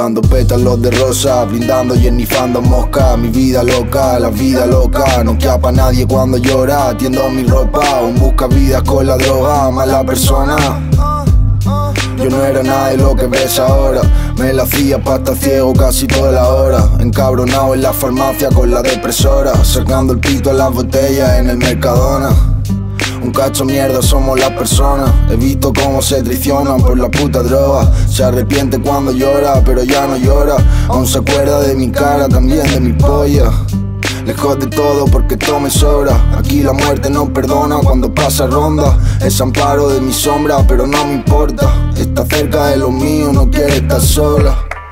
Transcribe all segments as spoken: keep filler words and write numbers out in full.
fumando pétalos de rosa, brindando y ennifando mosca. Mi vida loca, la vida loca, no queda pa' nadie cuando llora. Tiendo mi ropa, aún busca vidas con la droga, mala persona. Yo no era nada de lo que ves ahora. Me la hacía pa' estar ciego casi toda la hora. Encabronado en la farmacia con la depresora, sacando el pito a las botellas en el Mercadona. Un cacho mierda somos las personas. He visto cómo se traicionan por la puta droga. Se arrepiente cuando llora, pero ya no llora. Aún se acuerda de mi cara, también de mi polla. Lejos de todo porque todo me sobra. Aquí la muerte no perdona cuando pasa ronda. Es amparo de mi sombra, pero no me importa. Está cerca de lo mío, no quiere estar sola.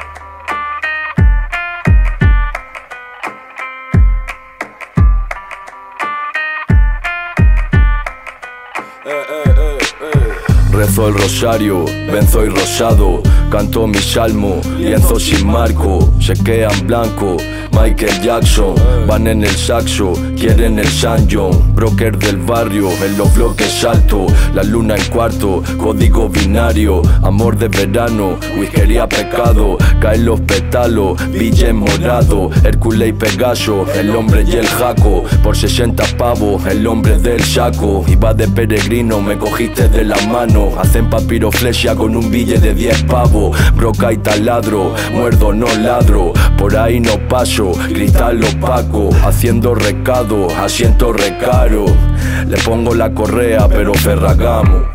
Rezo el rosario, benzo y rosado, canto mi salmo, lienzo sin marco, se quedan blanco, Michael Jackson, van en el saxo, quieren el San John, broker del barrio, en los bloques alto, la luna en cuarto, código binario, amor de verano, whiskería pecado, caen los pétalos, Villa en morado, Hércules y Pegaso, el hombre y el jaco, por sesenta pavos, el hombre del saco, iba de peregrino, me cogiste de la mano. Hacen papiroflexia con un billete de diez pavos. Broca y taladro, muerdo no ladro. Por ahí no paso, cristal opaco. Haciendo recado, asiento recaro. Le pongo la correa pero ferragamo.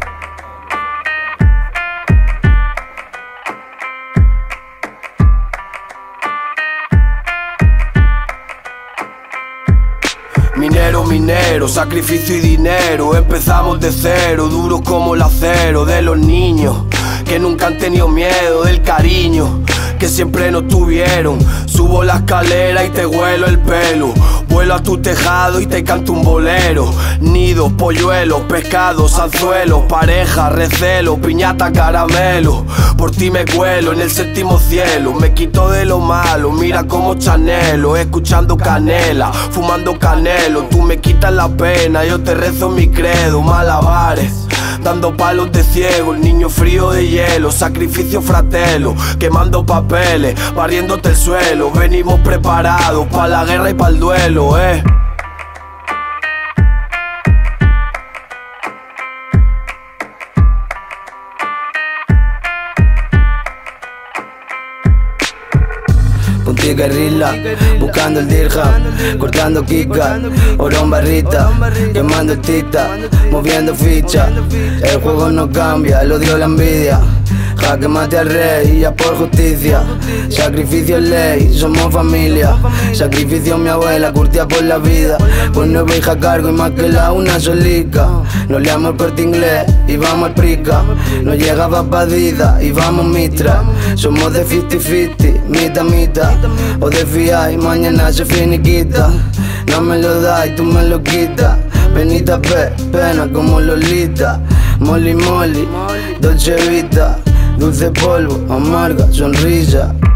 Minero, minero, sacrificio y dinero. Empezamos de cero, duros como el acero. De los niños que nunca han tenido miedo, del cariño que siempre nos tuvieron. Subo la escalera y te huelo el pelo. Vuelo a tu tejado y te canto un bolero. Nidos, polluelos, pescados, anzuelos, pareja, recelo, piñata, caramelo. Por ti me cuelo en el séptimo cielo. Me quito de lo malo, mira como chanelo. Escuchando canela, fumando canelo. Tú me quitas la pena, yo te rezo mi credo. Malabares, dando palos de ciego, el niño frío de hielo, sacrificio fratelo, quemando papeles, barriéndote el suelo. Venimos preparados pa' la guerra y pa' el duelo, eh. Ponte guerrilla, buscando el dirham, cortando kika, oro en barrita, quemando el tita, moviendo ficha. El juego no cambia, el odio, la envidia. Jaque mate al rey, ya por justicia. Sacrificio es ley, somos familia. Sacrificio mi abuela, curtida por la vida. Pues nueve hijas a cargo y más que la una solica. Nos liamos el Corte Inglés y vamos al Prica. Nos llega Papadida y vamos Mitra. Somos de cincuenta cincuenta, mitad mitad. O de fiar y mañana se finiquita. No me lo das y tú me lo quitas. Penita pe, pena como Lolita. Molly Molly, Dolce Vita. Dulce polvo, amarga sonrisa.